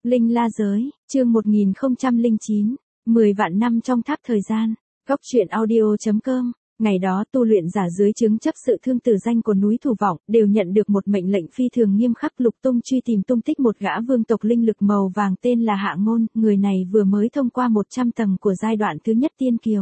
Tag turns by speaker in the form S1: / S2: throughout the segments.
S1: Linh La Giới, chương 1009, 10 vạn năm trong tháp thời gian. Góc truyện audio.com. Ngày đó tu luyện giả dưới trướng chấp sự thương tử danh của núi Thủ Vọng đều nhận được một mệnh lệnh phi thường nghiêm khắc lục tung truy tìm tung tích một gã vương tộc linh lực màu vàng tên là Hạ Ngôn. Người này vừa mới thông qua 100 tầng của giai đoạn thứ nhất tiên kiều.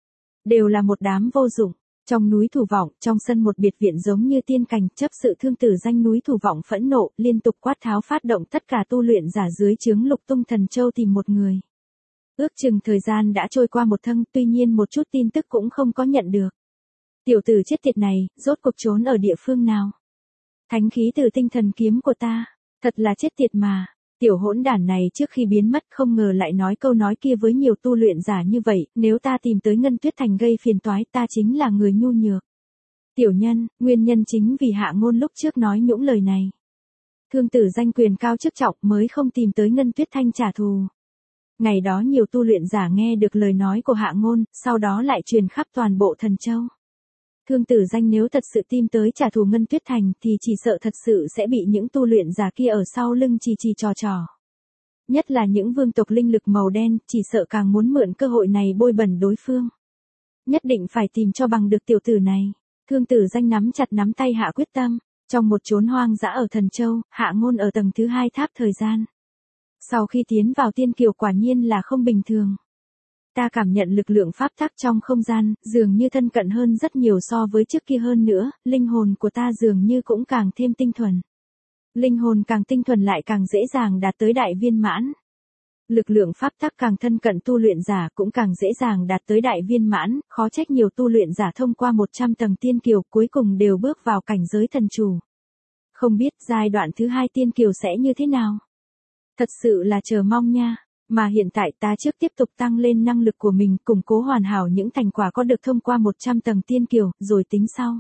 S1: Đều là một đám vô dụng. Trong núi Thủ Vọng, trong sân một biệt viện giống như tiên cảnh, chấp sự thương tử danh núi Thủ Vọng phẫn nộ, liên tục quát tháo phát động tất cả tu luyện giả dưới trướng lục tung thần châu tìm một người. Ước chừng thời gian đã trôi qua một thâng, tuy nhiên một chút tin tức cũng không có nhận được. Tiểu tử chết tiệt này, rốt cuộc trốn ở địa phương nào? Thánh khí từ tinh thần kiếm của ta, thật là chết tiệt mà. Tiểu hỗn đản này trước khi biến mất không ngờ lại nói câu nói kia với nhiều tu luyện giả như vậy, nếu ta tìm tới Ngân Tuyết Thành gây phiền toái ta chính là người nhu nhược. Tiểu nhân, nguyên nhân chính vì Hạ Ngôn lúc trước nói nhũng lời này. Thương tử danh quyền cao chức trọng mới không tìm tới Ngân Tuyết Thanh trả thù. Ngày đó nhiều tu luyện giả nghe được lời nói của Hạ Ngôn, sau đó lại truyền khắp toàn bộ Thần Châu. Thương tử danh nếu thật sự tìm tới trả thù Ngân Tuyết Thành thì chỉ sợ thật sự sẽ bị những tu luyện giả kia ở sau lưng chỉ trò. Nhất là những vương tộc linh lực màu đen, chỉ sợ càng muốn mượn cơ hội này bôi bẩn đối phương. Nhất định phải tìm cho bằng được tiểu tử này. Thương tử danh nắm chặt nắm tay hạ quyết tâm. Trong một chốn hoang dã ở Thần Châu, Hạ Ngôn ở tầng thứ 2 tháp thời gian. Sau khi tiến vào tiên kiều quả nhiên là không bình thường. Ta cảm nhận lực lượng pháp tắc trong không gian, dường như thân cận hơn rất nhiều so với trước kia hơn nữa, linh hồn của ta dường như cũng càng thêm tinh thuần. Linh hồn càng tinh thuần lại càng dễ dàng đạt tới đại viên mãn. Lực lượng pháp tắc càng thân cận tu luyện giả cũng càng dễ dàng đạt tới đại viên mãn, khó trách nhiều tu luyện giả thông qua 100 tầng tiên kiều cuối cùng đều bước vào cảnh giới thần chủ. Không biết giai đoạn thứ 2 tiên kiều sẽ như thế nào? Thật sự là chờ mong nha. Mà hiện tại ta trước tiếp tục tăng lên năng lực của mình, củng cố hoàn hảo những thành quả có được thông qua 100 tầng tiên kiều, rồi tính sau.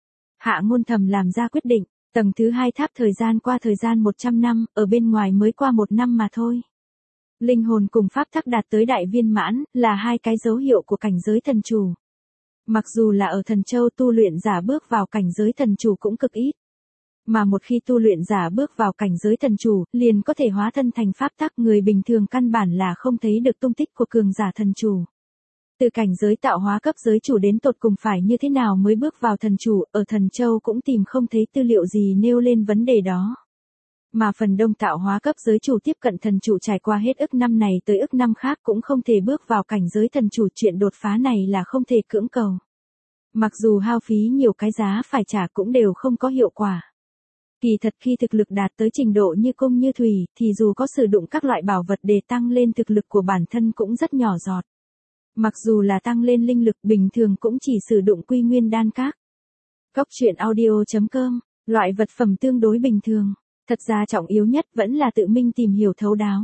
S1: Hạ Ngôn thầm làm ra quyết định, tầng thứ 2 tháp thời gian qua thời gian 100 năm, ở bên ngoài mới qua 1 năm mà thôi. Linh hồn cùng pháp tắc đạt tới đại viên mãn, là hai cái dấu hiệu của cảnh giới thần chủ. Mặc dù là ở Thần Châu tu luyện giả bước vào cảnh giới thần chủ cũng cực ít. Mà một khi tu luyện giả bước vào cảnh giới thần chủ, liền có thể hóa thân thành pháp tắc, người bình thường căn bản là không thấy được tung tích của cường giả thần chủ. Từ cảnh giới tạo hóa cấp giới chủ đến tột cùng phải như thế nào mới bước vào thần chủ, ở Thần Châu cũng tìm không thấy tư liệu gì nêu lên vấn đề đó. Mà phần đông tạo hóa cấp giới chủ tiếp cận thần chủ trải qua hết ức năm này tới ức năm khác cũng không thể bước vào cảnh giới thần chủ, chuyện đột phá này là không thể cưỡng cầu. Mặc dù hao phí nhiều cái giá phải trả cũng đều không có hiệu quả. Kỳ thật khi thực lực đạt tới trình độ như cung như thủy, thì dù có sử dụng các loại bảo vật để tăng lên thực lực của bản thân cũng rất nhỏ giọt. Mặc dù là tăng lên linh lực bình thường cũng chỉ sử dụng quy nguyên đan các. Góc truyện audio.com, loại vật phẩm tương đối bình thường. Thật ra trọng yếu nhất vẫn là tự mình tìm hiểu thấu đáo.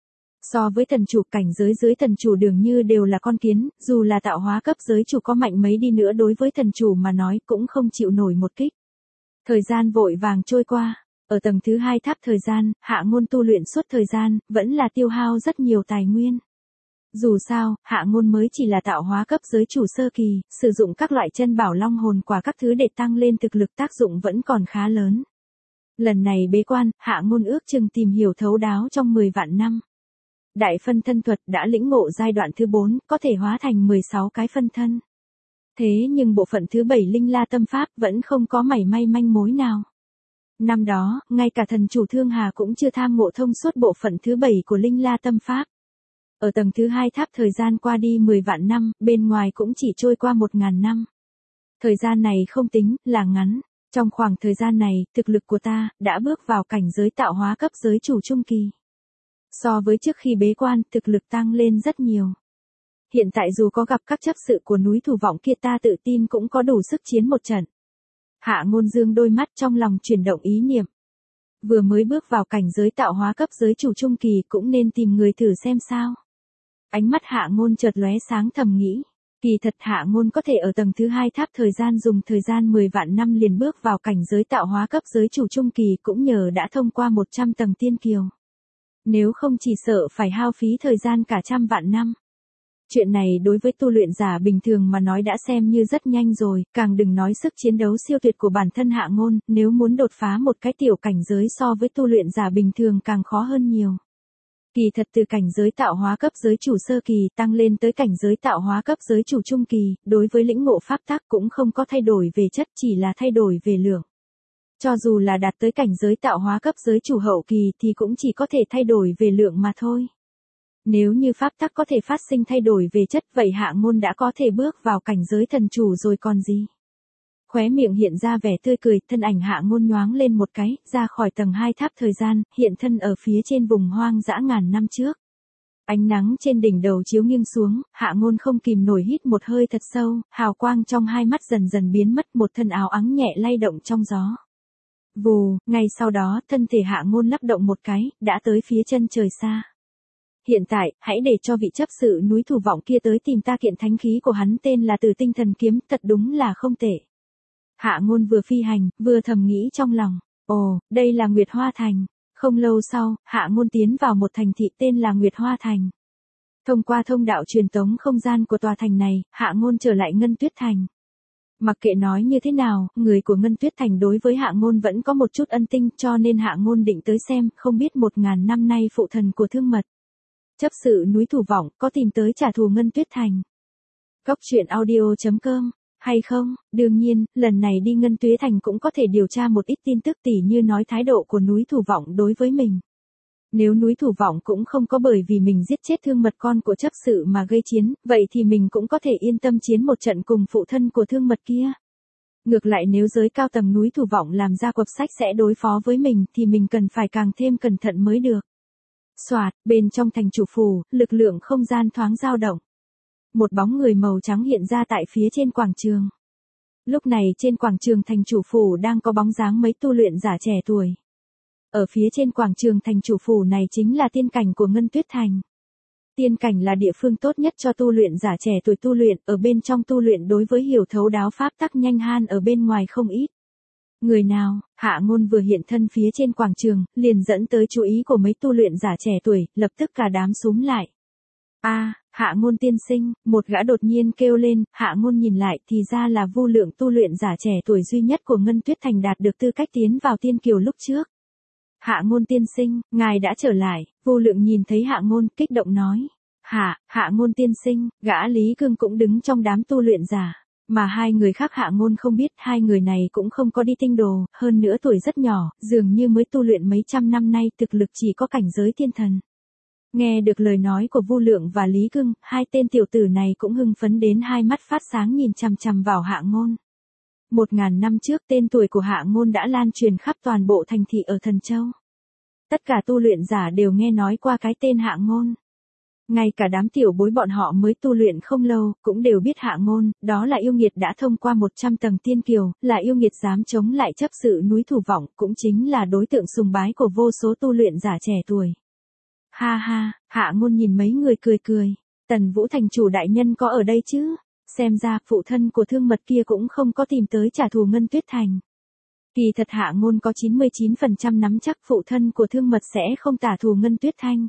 S1: So với thần chủ, cảnh giới dưới thần chủ dường như đều là con kiến, dù là tạo hóa cấp giới chủ có mạnh mấy đi nữa đối với thần chủ mà nói cũng không chịu nổi một kích. Thời gian vội vàng trôi qua, ở tầng thứ 2 tháp thời gian, Hạ Ngôn tu luyện suốt thời gian, vẫn là tiêu hao rất nhiều tài nguyên. Dù sao, Hạ Ngôn mới chỉ là tạo hóa cấp giới chủ sơ kỳ, sử dụng các loại chân bảo long hồn quả các thứ để tăng lên thực lực tác dụng vẫn còn khá lớn. Lần này bế quan, Hạ Ngôn ước chừng tìm hiểu thấu đáo trong 10 vạn năm. Đại phân thân thuật đã lĩnh ngộ giai đoạn thứ 4, có thể hóa thành 16 cái phân thân. Thế nhưng bộ phận thứ 7 Linh La Tâm Pháp vẫn không có mảy may manh mối nào. Năm đó, ngay cả thần chủ Thương Hà cũng chưa tham ngộ thông suốt bộ phận thứ 7 của Linh La Tâm Pháp. Ở tầng thứ 2 tháp thời gian qua đi 10 vạn năm, bên ngoài cũng chỉ trôi qua 1000 năm. Thời gian này không tính là ngắn. Trong khoảng thời gian này, thực lực của ta đã bước vào cảnh giới tạo hóa cấp giới chủ trung kỳ. So với trước khi bế quan, thực lực tăng lên rất nhiều. Hiện tại dù có gặp các chấp sự của núi Thủ Vọng kia ta tự tin cũng có đủ sức chiến một trận. Hạ Ngôn dương đôi mắt trong lòng chuyển động ý niệm. Vừa mới bước vào cảnh giới tạo hóa cấp giới chủ trung kỳ cũng nên tìm người thử xem sao. Ánh mắt Hạ Ngôn chợt lóe sáng thầm nghĩ. Kỳ thật Hạ Ngôn có thể ở tầng thứ 2 tháp thời gian dùng thời gian 10 vạn năm liền bước vào cảnh giới tạo hóa cấp giới chủ trung kỳ cũng nhờ đã thông qua 100 tầng tiên kiều. Nếu không chỉ sợ phải hao phí thời gian cả trăm vạn năm. Chuyện này đối với tu luyện giả bình thường mà nói đã xem như rất nhanh rồi, càng đừng nói sức chiến đấu siêu tuyệt của bản thân Hạ Ngôn, nếu muốn đột phá một cái tiểu cảnh giới so với tu luyện giả bình thường càng khó hơn nhiều. Kỳ thật từ cảnh giới tạo hóa cấp giới chủ sơ kỳ tăng lên tới cảnh giới tạo hóa cấp giới chủ trung kỳ, đối với lĩnh ngộ pháp tắc cũng không có thay đổi về chất, chỉ là thay đổi về lượng. Cho dù là đạt tới cảnh giới tạo hóa cấp giới chủ hậu kỳ thì cũng chỉ có thể thay đổi về lượng mà thôi. Nếu như pháp tắc có thể phát sinh thay đổi về chất, vậy Hạ Ngôn đã có thể bước vào cảnh giới thần chủ rồi còn gì. Khóe miệng hiện ra vẻ tươi cười, thân ảnh Hạ Ngôn nhoáng lên một cái, ra khỏi tầng 2 tháp thời gian, hiện thân ở phía trên vùng hoang dã ngàn năm trước. Ánh nắng trên đỉnh đầu chiếu nghiêng xuống, Hạ Ngôn không kìm nổi hít một hơi thật sâu, hào quang trong hai mắt dần dần biến mất, một thân áo ắng nhẹ lay động trong gió. Vù, ngay sau đó, thân thể Hạ Ngôn lắc động một cái, đã tới phía chân trời xa. Hiện tại, hãy để cho vị chấp sự núi Thủ Vọng kia tới tìm ta, kiện thánh khí của hắn tên là Từ Tinh Thần Kiếm, thật đúng là không tệ. Hạ Ngôn vừa phi hành, vừa thầm nghĩ trong lòng, ồ, đây là Nguyệt Hoa Thành. Không lâu sau, Hạ Ngôn tiến vào một thành thị tên là Nguyệt Hoa Thành. Thông qua thông đạo truyền tống không gian của tòa thành này, Hạ Ngôn trở lại Ngân Tuyết Thành. Mặc kệ nói như thế nào, người của Ngân Tuyết Thành đối với Hạ Ngôn vẫn có một chút ân tình, cho nên Hạ Ngôn định tới xem, không biết 1000 năm nay phụ thần của Thương Mật, chấp sự núi Thủ Vọng, có tìm tới trả thù Ngân Tuyết Thành. Góc truyện audio.com hay không? Đương nhiên, lần này đi Ngân Tuyết Thành cũng có thể điều tra một ít tin tức, tỉ như nói thái độ của núi Thủ Vọng đối với mình. Nếu núi Thủ Vọng cũng không có bởi vì mình giết chết Thương Mật con của chấp sự mà gây chiến, vậy thì mình cũng có thể yên tâm chiến một trận cùng phụ thân của Thương Mật kia. Ngược lại nếu giới cao tầng núi Thủ Vọng làm ra quặp sách sẽ đối phó với mình thì mình cần phải càng thêm cẩn thận mới được. Soạt, bên trong thành chủ phủ, lực lượng không gian thoáng dao động. Một bóng người màu trắng hiện ra tại phía trên quảng trường. Lúc này trên quảng trường thành chủ phủ đang có bóng dáng mấy tu luyện giả trẻ tuổi. Ở phía trên quảng trường thành chủ phủ này chính là tiên cảnh của Ngân Tuyết Thành. Tiên cảnh là địa phương tốt nhất cho tu luyện giả trẻ tuổi tu luyện, ở bên trong tu luyện đối với hiểu thấu đáo pháp tắc nhanh han ở bên ngoài không ít. Người nào? Hạ Ngôn vừa hiện thân phía trên quảng trường, liền dẫn tới chú ý của mấy tu luyện giả trẻ tuổi, lập tức cả đám xúm lại. Hạ Ngôn tiên sinh, một gã đột nhiên kêu lên, Hạ Ngôn nhìn lại thì ra là Vu Lượng, tu luyện giả trẻ tuổi duy nhất của Ngân Tuyết Thành đạt được tư cách tiến vào tiên kiều lúc trước. Hạ Ngôn tiên sinh, ngài đã trở lại. Vu Lượng nhìn thấy Hạ Ngôn, kích động nói. Hạ Ngôn tiên sinh, gã Lý Cương cũng đứng trong đám tu luyện giả. Mà hai người khác Hạ Ngôn không biết, hai người này cũng không có đi tinh đồ, hơn nữa tuổi rất nhỏ, dường như mới tu luyện mấy trăm năm nay, thực lực chỉ có cảnh giới thiên thần. Nghe được lời nói của Vu Lượng và Lý Cương, hai tên tiểu tử này cũng hưng phấn đến hai mắt phát sáng nhìn chằm chằm vào Hạ Ngôn. 1000 năm trước tên tuổi của Hạ Ngôn đã lan truyền khắp toàn bộ thành thị ở Thần Châu. Tất cả tu luyện giả đều nghe nói qua cái tên Hạ Ngôn. Ngay cả đám tiểu bối bọn họ mới tu luyện không lâu, cũng đều biết Hạ Ngôn, đó là yêu nghiệt đã thông qua 100 tầng tiên kiều, là yêu nghiệt dám chống lại chấp sự núi Thủ Vọng, cũng chính là đối tượng sùng bái của vô số tu luyện giả trẻ tuổi. Ha ha, Hạ Ngôn nhìn mấy người cười cười, Tần Vũ thành chủ đại nhân có ở đây chứ? Xem ra phụ thân của Thương Mật kia cũng không có tìm tới trả thù Ngân Tuyết Thành. Kỳ thật Hạ Ngôn có 99% nắm chắc phụ thân của Thương Mật sẽ không trả thù Ngân Tuyết Thành.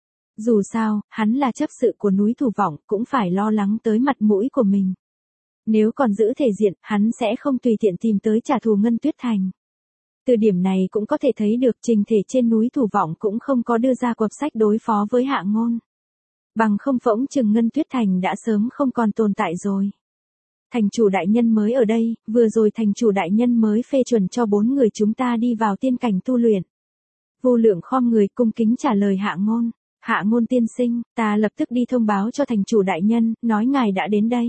S1: Dù sao, hắn là chấp sự của núi Thủ Vọng, cũng phải lo lắng tới mặt mũi của mình. Nếu còn giữ thể diện, hắn sẽ không tùy tiện tìm tới trả thù Ngân Tuyết Thành. Từ điểm này cũng có thể thấy được trình thể trên núi Thủ Vọng cũng không có đưa ra quặp sách đối phó với Hạ Ngôn. Bằng không phỗng chừng Ngân Tuyết Thành đã sớm không còn tồn tại rồi. Thành chủ đại nhân mới ở đây, vừa rồi thành chủ đại nhân mới phê chuẩn cho 4 người chúng ta đi vào tiên cảnh tu luyện. Vu Lượng khom người cung kính trả lời Hạ Ngôn. Hạ Ngôn tiên sinh, ta lập tức đi thông báo cho thành chủ đại nhân, nói ngài đã đến đây.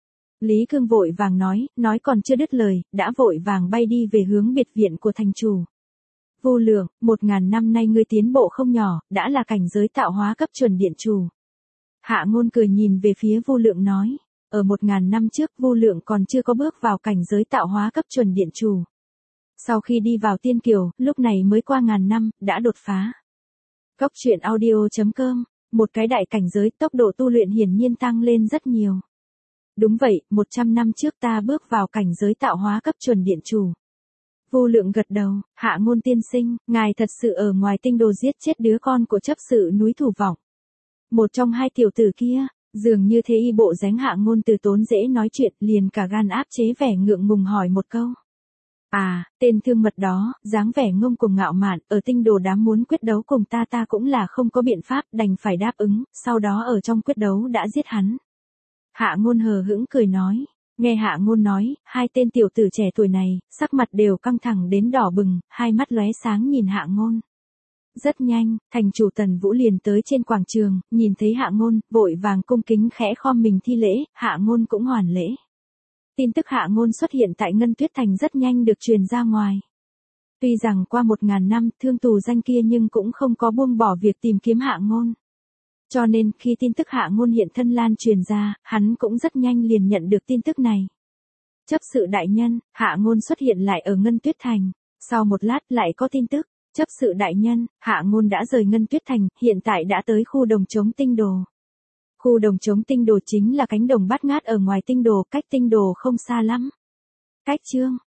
S1: Lý Cương vội vàng nói còn chưa đứt lời, đã vội vàng bay đi về hướng biệt viện của thành chủ. Vu Lượng, 1000 năm nay ngươi tiến bộ không nhỏ, đã là cảnh giới tạo hóa cấp chuẩn điện chủ. Hạ Ngôn cười nhìn về phía Vu Lượng nói, ở 1000 năm trước Vu Lượng còn chưa có bước vào cảnh giới tạo hóa cấp chuẩn điện chủ. Sau khi đi vào tiên kiều, lúc này mới qua 1000 năm, đã đột phá. Góc truyện audio.com, một cái đại cảnh giới, tốc độ tu luyện hiển nhiên tăng lên rất nhiều. Đúng vậy, 100 năm trước ta bước vào cảnh giới tạo hóa cấp chuẩn điện chủ. Vu Lượng gật đầu, Hạ Ngôn tiên sinh, ngài thật sự ở ngoài tinh đồ giết chết đứa con của chấp sự núi Thủ Vọng. Một trong hai tiểu tử kia, dường như thế y bộ dáng Hạ Ngôn từ tốn dễ nói chuyện, liền cả gan áp chế vẻ ngượng ngùng hỏi một câu. À, tên thương mật đó, dáng vẻ ngông cuồng ngạo mạn, ở tinh đồ đám muốn quyết đấu cùng ta cũng là không có biện pháp, đành phải đáp ứng, sau đó ở trong quyết đấu đã giết hắn. Hạ Ngôn hờ hững cười nói. Nghe Hạ Ngôn nói, hai tên tiểu tử trẻ tuổi này, sắc mặt đều căng thẳng đến đỏ bừng, hai mắt lóe sáng nhìn Hạ Ngôn. Rất nhanh, thành chủ Tần Vũ liền tới trên quảng trường, nhìn thấy Hạ Ngôn, vội vàng cung kính khẽ khom mình thi lễ, Hạ Ngôn cũng hoàn lễ. Tin tức Hạ Ngôn xuất hiện tại Ngân Tuyết Thành rất nhanh được truyền ra ngoài. Tuy rằng qua 1000 năm, thương tù danh kia nhưng cũng không có buông bỏ việc tìm kiếm Hạ Ngôn. Cho nên, khi tin tức Hạ Ngôn hiện thân lan truyền ra, hắn cũng rất nhanh liền nhận được tin tức này. Chấp sự đại nhân, Hạ Ngôn xuất hiện lại ở Ngân Tuyết Thành. Sau một lát lại có tin tức, chấp sự đại nhân, Hạ Ngôn đã rời Ngân Tuyết Thành, hiện tại đã tới khu đồng trống tinh đồ. Khu đồng trống tinh đồ chính là cánh đồng bát ngát ở ngoài tinh đồ, cách tinh đồ không xa lắm. Cách chương